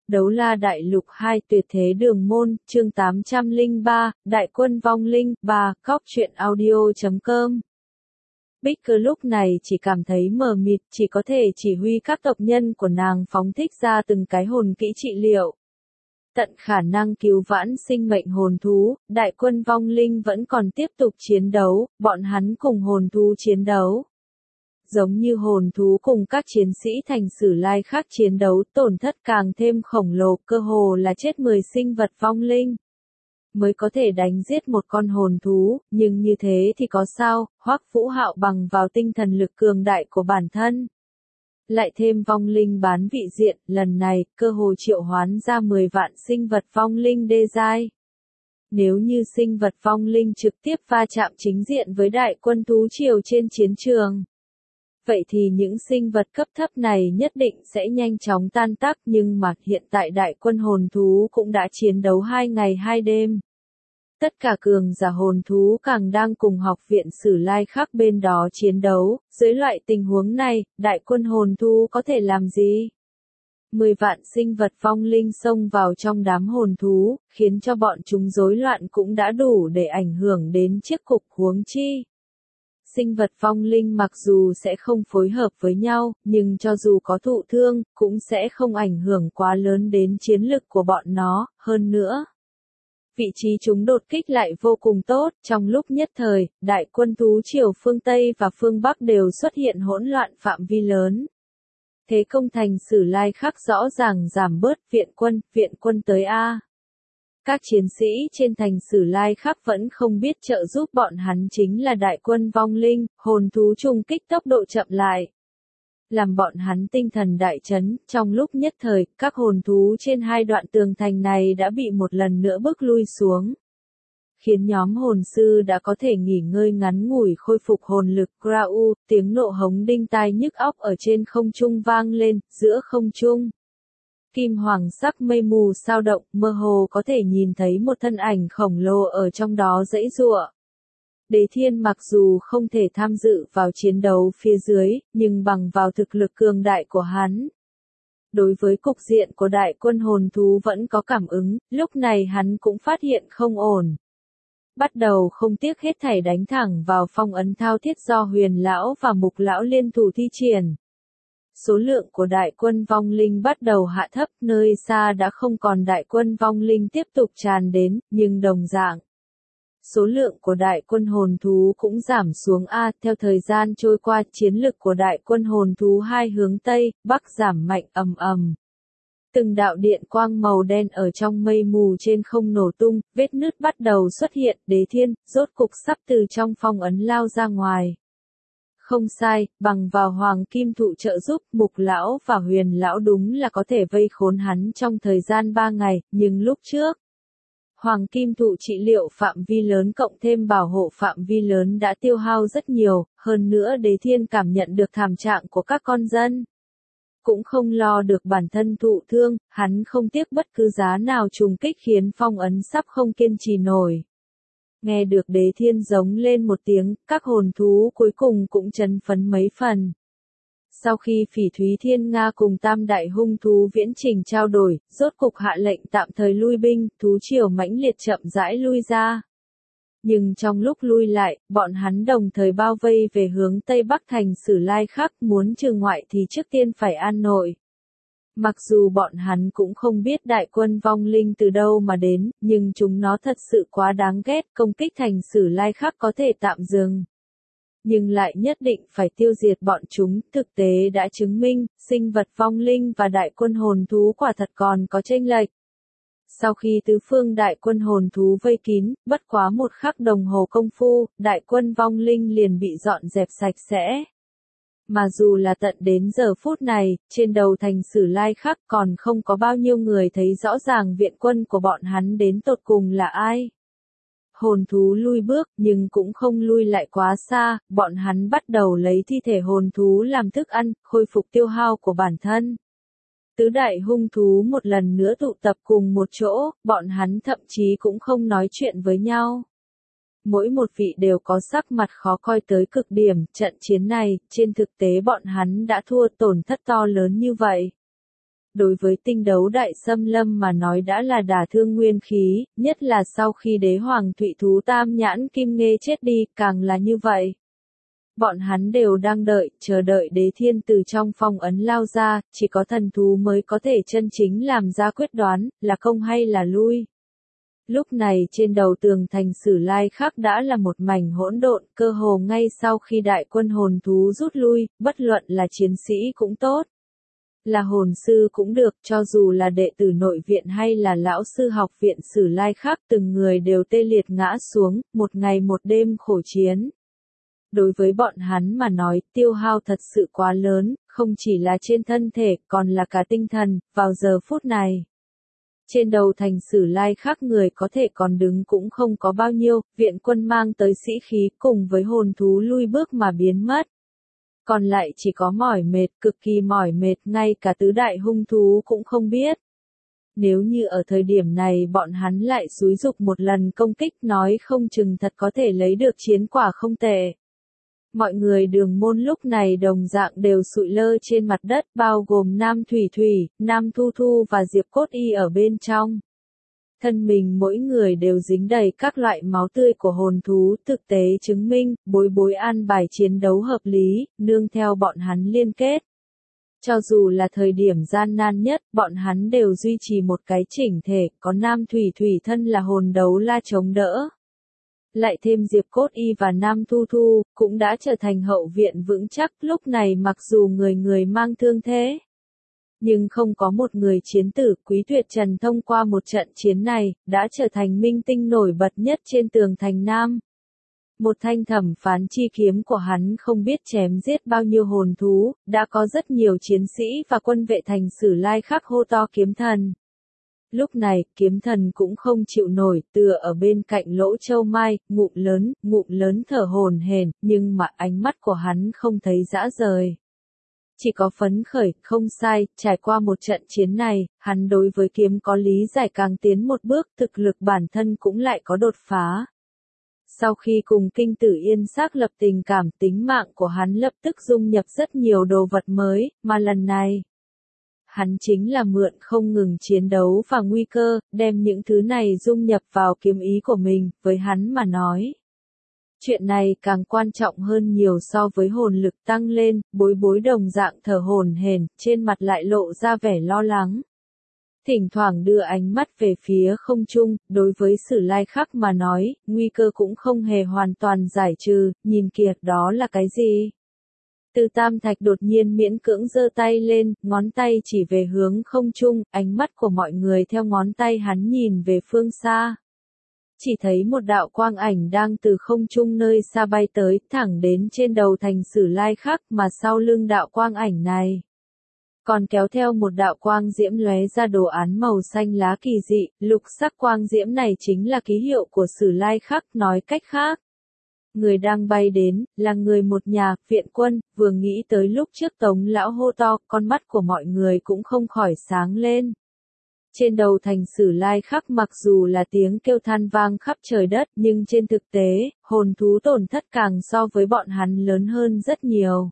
Đấu La Đại Lục 2 Tuyệt Thế Đường Môn, chương 803, Đại Quân Vong Linh, 3, Cóc truyện audio.com. Bích lúc này chỉ cảm thấy mờ mịt, chỉ có thể chỉ huy các tộc nhân của nàng phóng thích ra từng cái hồn kỹ trị liệu. Tận khả năng cứu vãn sinh mệnh hồn thú, Đại Quân Vong Linh vẫn còn tiếp tục chiến đấu, bọn hắn cùng hồn thú chiến đấu. Giống như hồn thú cùng các chiến sĩ thành Sử Lai khác chiến đấu, tổn thất càng thêm khổng lồ, cơ hồ là chết 10 sinh vật vong linh mới có thể đánh giết một con hồn thú, nhưng như thế thì có sao? Hoắc Vũ Hạo bằng vào tinh thần lực cường đại của bản thân, lại thêm vong linh bán vị diện, lần này cơ hồ triệu hoán ra 10 vạn sinh vật vong linh đê giai. Nếu như sinh vật vong linh trực tiếp va chạm chính diện với đại quân thú triều trên chiến trường, vậy thì những sinh vật cấp thấp này nhất định sẽ nhanh chóng tan tác, nhưng mà hiện tại đại quân hồn thú cũng đã chiến đấu 2 ngày 2 đêm. Tất cả cường giả hồn thú càng đang cùng học viện Sử Lai khác bên đó chiến đấu, dưới loại tình huống này, đại quân hồn thú có thể làm gì? 10 vạn sinh vật vong linh xông vào trong đám hồn thú, khiến cho bọn chúng rối loạn cũng đã đủ để ảnh hưởng đến chiếc cục, huống chi. Sinh vật vong linh mặc dù sẽ không phối hợp với nhau, nhưng cho dù có thụ thương, cũng sẽ không ảnh hưởng quá lớn đến chiến lực của bọn nó, hơn nữa. Vị trí chúng đột kích lại vô cùng tốt, trong lúc nhất thời, đại quân thú triều phương Tây và phương Bắc đều xuất hiện hỗn loạn phạm vi lớn. Thế công thành Sử Lai khắc rõ ràng giảm bớt, viện quân tới A. Các chiến sĩ trên thành Sử Lai khắc vẫn không biết trợ giúp bọn hắn chính là đại quân vong linh, hồn thú trùng kích tốc độ chậm lại. Làm bọn hắn tinh thần đại chấn, trong lúc nhất thời, các hồn thú trên hai đoạn tường thành này đã bị một lần nữa bước lui xuống. Khiến nhóm hồn sư đã có thể nghỉ ngơi ngắn ngủi khôi phục hồn lực. Grau, tiếng nộ hống đinh tai nhức óc ở trên không trung vang lên, giữa không trung. Kim hoàng sắc mây mù sao động, mơ hồ có thể nhìn thấy một thân ảnh khổng lồ ở trong đó giãy giụa. Đế Thiên mặc dù không thể tham dự vào chiến đấu phía dưới, nhưng bằng vào thực lực cường đại của hắn, đối với cục diện của đại quân hồn thú vẫn có cảm ứng, lúc này hắn cũng phát hiện không ổn. Bắt đầu không tiếc hết thảy đánh thẳng vào phong ấn thao thiết do Huyền Lão và Mục Lão liên thủ thi triển. Số lượng của đại quân vong linh bắt đầu hạ thấp, nơi xa đã không còn đại quân vong linh tiếp tục tràn đến, nhưng đồng dạng. Số lượng của đại quân hồn thú cũng giảm xuống theo thời gian trôi qua, chiến lực của đại quân hồn thú hai hướng Tây, Bắc giảm mạnh ầm ầm. Từng đạo điện quang màu đen ở trong mây mù trên không nổ tung, vết nứt bắt đầu xuất hiện, Đế Thiên, rốt cục sắp từ trong phong ấn lao ra ngoài. Không sai, bằng vào Hoàng Kim Thụ trợ giúp, Mục Lão và Huyền Lão đúng là có thể vây khốn hắn trong thời gian 3 ngày, nhưng lúc trước, Hoàng Kim Thụ trị liệu phạm vi lớn cộng thêm bảo hộ phạm vi lớn đã tiêu hao rất nhiều, hơn nữa Đế Thiên cảm nhận được thảm trạng của các con dân. Cũng không lo được bản thân thụ thương, hắn không tiếc bất cứ giá nào trùng kích khiến phong ấn sắp không kiên trì nổi. Nghe được Đế Thiên giống lên một tiếng, các hồn thú cuối cùng cũng chấn phấn mấy phần. Sau khi Phỉ Thúy Thiên Nga cùng tam đại hung thú viễn trình trao đổi, rốt cục hạ lệnh tạm thời lui binh, thú triều mãnh liệt chậm rãi lui ra. Nhưng trong lúc lui lại, bọn hắn đồng thời bao vây về hướng Tây Bắc thành Sử Lai khắc, muốn trừ ngoại thì trước tiên phải an nội. Mặc dù bọn hắn cũng không biết đại quân vong linh từ đâu mà đến, nhưng chúng nó thật sự quá đáng ghét, công kích thành Sử Lai khắc có thể tạm dừng. Nhưng lại nhất định phải tiêu diệt bọn chúng, thực tế đã chứng minh, sinh vật vong linh và đại quân hồn thú quả thật còn có chênh lệch. Sau khi tứ phương đại quân hồn thú vây kín, bất quá một khắc đồng hồ công phu, đại quân vong linh liền bị dọn dẹp sạch sẽ. Mà dù là tận đến giờ phút này, trên đầu thành Sử Lai khắc còn không có bao nhiêu người thấy rõ ràng viện quân của bọn hắn đến tột cùng là ai. Hồn thú lui bước, nhưng cũng không lui lại quá xa, bọn hắn bắt đầu lấy thi thể hồn thú làm thức ăn, khôi phục tiêu hao của bản thân. Tứ đại hung thú một lần nữa tụ tập cùng một chỗ, bọn hắn thậm chí cũng không nói chuyện với nhau. Mỗi một vị đều có sắc mặt khó coi tới cực điểm, trận chiến này, trên thực tế bọn hắn đã thua, tổn thất to lớn như vậy. đối với tinh đấu đại xâm lâm mà nói đã là đả thương nguyên khí, nhất là sau khi đế hoàng thụy thú tam nhãn kim nghê chết đi, càng là như vậy. Bọn hắn đều đang chờ đợi đế thiên từ trong phong ấn lao ra, chỉ có thần thú mới có thể chân chính làm ra quyết đoán, là công hay là lui. Lúc này trên đầu tường thành Sử Lai Khắc đã là một mảnh hỗn độn, cơ hồ ngay sau khi đại quân hồn thú rút lui, bất luận là chiến sĩ cũng tốt, là hồn sư cũng được, cho dù là đệ tử nội viện hay là lão sư học viện Sử Lai Khắc, từng người đều tê liệt ngã xuống, một ngày một đêm khổ chiến. Đối với bọn hắn mà nói, tiêu hao thật sự quá lớn, không chỉ là trên thân thể, còn là cả tinh thần, vào giờ phút này. Trên đầu thành Sử Lai Khắc người có thể còn đứng cũng không có bao nhiêu, viện quân mang tới sĩ khí cùng với hồn thú lui bước mà biến mất. Còn lại chỉ có mỏi mệt, cực kỳ mỏi mệt, ngay cả tứ đại hung thú cũng không biết. Nếu như ở thời điểm này bọn hắn lại xúi dục một lần công kích, nói không chừng thật có thể lấy được chiến quả không tệ. Mọi người đường môn lúc này đồng dạng đều sụi lơ trên mặt đất, bao gồm Nam Thủy Thủy, Nam Thu Thu và Diệp Cốt Y ở bên trong. Thân mình mỗi người đều dính đầy các loại máu tươi của hồn thú, thực tế chứng minh, bối bối an bài chiến đấu hợp lý, nương theo bọn hắn liên kết. Cho dù là thời điểm gian nan nhất, bọn hắn đều duy trì một cái chỉnh thể, có Nam Thủy Thủy thân là hồn đấu la chống đỡ. Lại thêm Diệp Cốt Y và Nam Thu Thu, cũng đã trở thành hậu viện vững chắc, lúc này mặc dù người người mang thương thế. Nhưng không có một người chiến tử, Quý Tuyệt Trần thông qua một trận chiến này, đã trở thành minh tinh nổi bật nhất trên tường thành Nam. Một thanh thẩm phán chi kiếm của hắn không biết chém giết bao nhiêu hồn thú, đã có rất nhiều chiến sĩ và quân vệ thành Sử Lai Khắc hô to kiếm thần. Lúc này, kiếm thần cũng không chịu nổi, tựa ở bên cạnh lỗ châu mai, ngụm lớn thở hổn hển, nhưng mà ánh mắt của hắn không thấy dã rời. Chỉ có phấn khởi, không sai, trải qua một trận chiến này, hắn đối với kiếm có lý giải càng tiến một bước, thực lực bản thân cũng lại có đột phá. Sau khi cùng Kinh Tử Yên xác lập tình cảm, tính mạng của hắn lập tức dung nhập rất nhiều đồ vật mới, mà lần này, hắn chính là mượn không ngừng chiến đấu và nguy cơ, đem những thứ này dung nhập vào kiếm ý của mình, với hắn mà nói. Chuyện này càng quan trọng hơn nhiều so với hồn lực tăng lên, bối bối đồng dạng thở hổn hển, trên mặt lại lộ ra vẻ lo lắng. Thỉnh thoảng đưa ánh mắt về phía không trung, đối với Sử Lai Khắc mà nói, nguy cơ cũng không hề hoàn toàn giải trừ, nhìn kìa, đó là cái gì? Từ Tam Thạch đột nhiên miễn cưỡng giơ tay lên, ngón tay chỉ về hướng không trung, ánh mắt của mọi người theo ngón tay hắn nhìn về phương xa. Chỉ thấy một đạo quang ảnh đang từ không trung nơi xa bay tới, thẳng đến trên đầu thành Sử Lai Khắc, mà sau lưng đạo quang ảnh này còn kéo theo một đạo quang diễm lóe ra đồ án màu xanh lá kỳ dị, lục sắc quang diễm này chính là ký hiệu của Sử Lai Khắc, nói cách khác. Người đang bay đến, là người một nhà, viện quân, vừa nghĩ tới lúc trước Tống lão hô to, con mắt của mọi người cũng không khỏi sáng lên. Trên đầu thành Sử Lai Khắc mặc dù là tiếng kêu than vang khắp trời đất, nhưng trên thực tế, hồn thú tổn thất càng so với bọn hắn lớn hơn rất nhiều.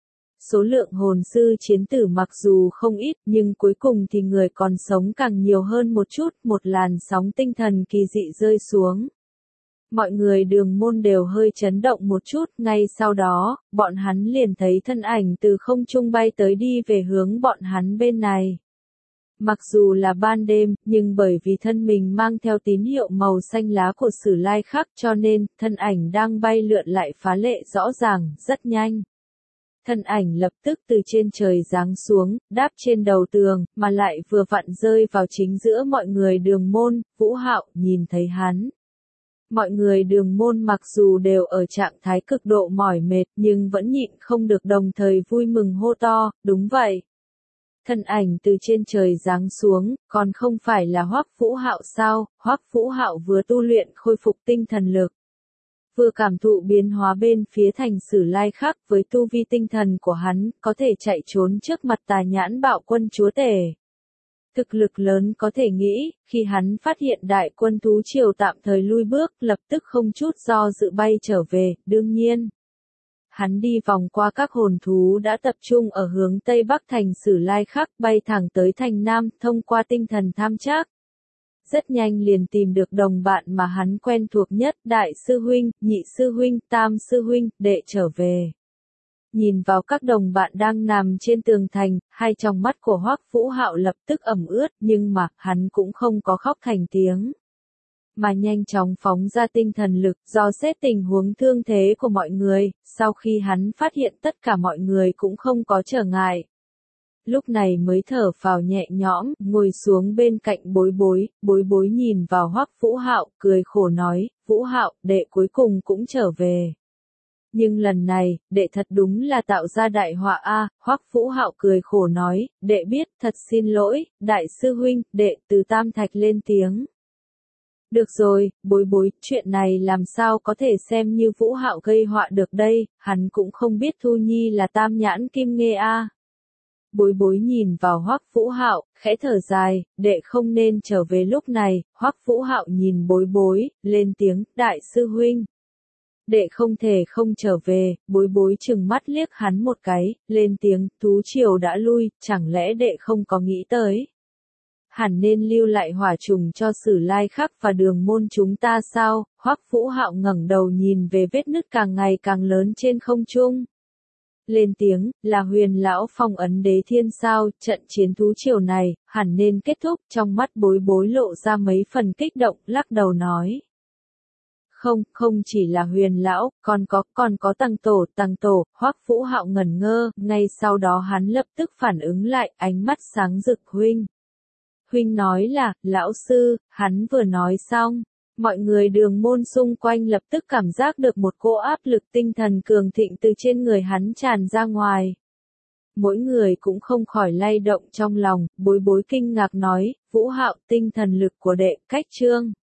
Số lượng hồn sư chiến tử mặc dù không ít, nhưng cuối cùng thì người còn sống càng nhiều hơn một chút, một làn sóng tinh thần kỳ dị rơi xuống. Mọi người đường môn đều hơi chấn động một chút, ngay sau đó, bọn hắn liền thấy thân ảnh từ không trung bay tới đi về hướng bọn hắn bên này. Mặc dù là ban đêm, nhưng bởi vì thân mình mang theo tín hiệu màu xanh lá của Sử Lai Khắc cho nên, thân ảnh đang bay lượn lại phá lệ rõ ràng, rất nhanh. Thân ảnh lập tức từ trên trời giáng xuống, đáp trên đầu tường, mà lại vừa vặn rơi vào chính giữa mọi người đường môn, Vũ Hạo, nhìn thấy hắn. Mọi người đường môn mặc dù đều ở trạng thái cực độ mỏi mệt nhưng vẫn nhịn không được đồng thời vui mừng hô to, đúng vậy. Thân ảnh từ trên trời giáng xuống, còn không phải là Hoắc Vũ Hạo sao? Hoắc Vũ Hạo vừa tu luyện khôi phục tinh thần lực, vừa cảm thụ biến hóa bên phía thành Sử Lai Khắc, với tu vi tinh thần của hắn, có thể chạy trốn trước mặt Tà Nhãn Bạo Quân chúa tể. Thực lực lớn có thể nghĩ, khi hắn phát hiện đại quân thú triều tạm thời lui bước, lập tức không chút do dự bay trở về, đương nhiên. hắn đi vòng qua các hồn thú đã tập trung ở hướng Tây Bắc thành Sử Lai Khắc, bay thẳng tới thành Nam, thông qua tinh thần tham trác. Rất nhanh liền tìm được đồng bạn mà hắn quen thuộc nhất, đại sư huynh, nhị sư huynh, tam sư huynh, đệ trở về. Nhìn vào các đồng bạn đang nằm trên tường thành, hai tròng mắt của Hoắc Vũ Hạo lập tức ẩm ướt, nhưng mà hắn cũng không có khóc thành tiếng, mà nhanh chóng phóng ra tinh thần lực, dò xét tình huống thương thế của mọi người. Sau khi hắn phát hiện tất cả mọi người cũng không có trở ngại, lúc này mới thở phào nhẹ nhõm, ngồi xuống bên cạnh Bối Bối nhìn vào Hoắc Vũ Hạo, cười khổ nói, Vũ Hạo, đệ cuối cùng cũng trở về. Nhưng lần này, đệ thật đúng là tạo ra đại họa a. Hoắc Vũ Hạo cười khổ nói, đệ biết, thật xin lỗi, đại sư huynh, đệ. Từ Tam Thạch lên tiếng. Được rồi, Bối, chuyện này làm sao có thể xem như Vũ Hạo gây họa được đây, hắn cũng không biết Thu Nhi là Tam Nhãn Kim Nghê a. Bối nhìn vào Hoắc Vũ Hạo, khẽ thở dài, đệ không nên trở về lúc này. Hoắc Vũ Hạo nhìn Bối, lên tiếng, đại sư huynh. Đệ không thể không trở về. Bối trừng mắt liếc hắn một cái, lên tiếng, thú triều đã lui, chẳng lẽ đệ không có nghĩ tới? Hẳn nên lưu lại hỏa trùng cho Sử Lai Khắc và Đường Môn chúng ta sao? Hoắc Vũ Hạo ngẩng đầu nhìn về vết nứt càng ngày càng lớn trên không trung. Lên tiếng, là Huyền lão phong ấn Đế Thiên sao? Trận chiến thú triều này hẳn nên kết thúc. Trong mắt Bối lộ ra mấy phần kích động, lắc đầu nói. Không chỉ là Huyền lão, còn có Tăng tổ. Hoắc Vũ Hạo ngẩn ngơ, ngay sau đó hắn lập tức phản ứng lại, ánh mắt sáng rực. Huynh nói là, lão sư. Hắn vừa nói xong, mọi người Đường Môn xung quanh lập tức cảm giác được một cỗ áp lực tinh thần cường thịnh từ trên người hắn tràn ra ngoài. Mỗi người cũng không khỏi lay động trong lòng. Bối kinh ngạc nói, Vũ Hạo, tinh thần lực của đệ, cách chương.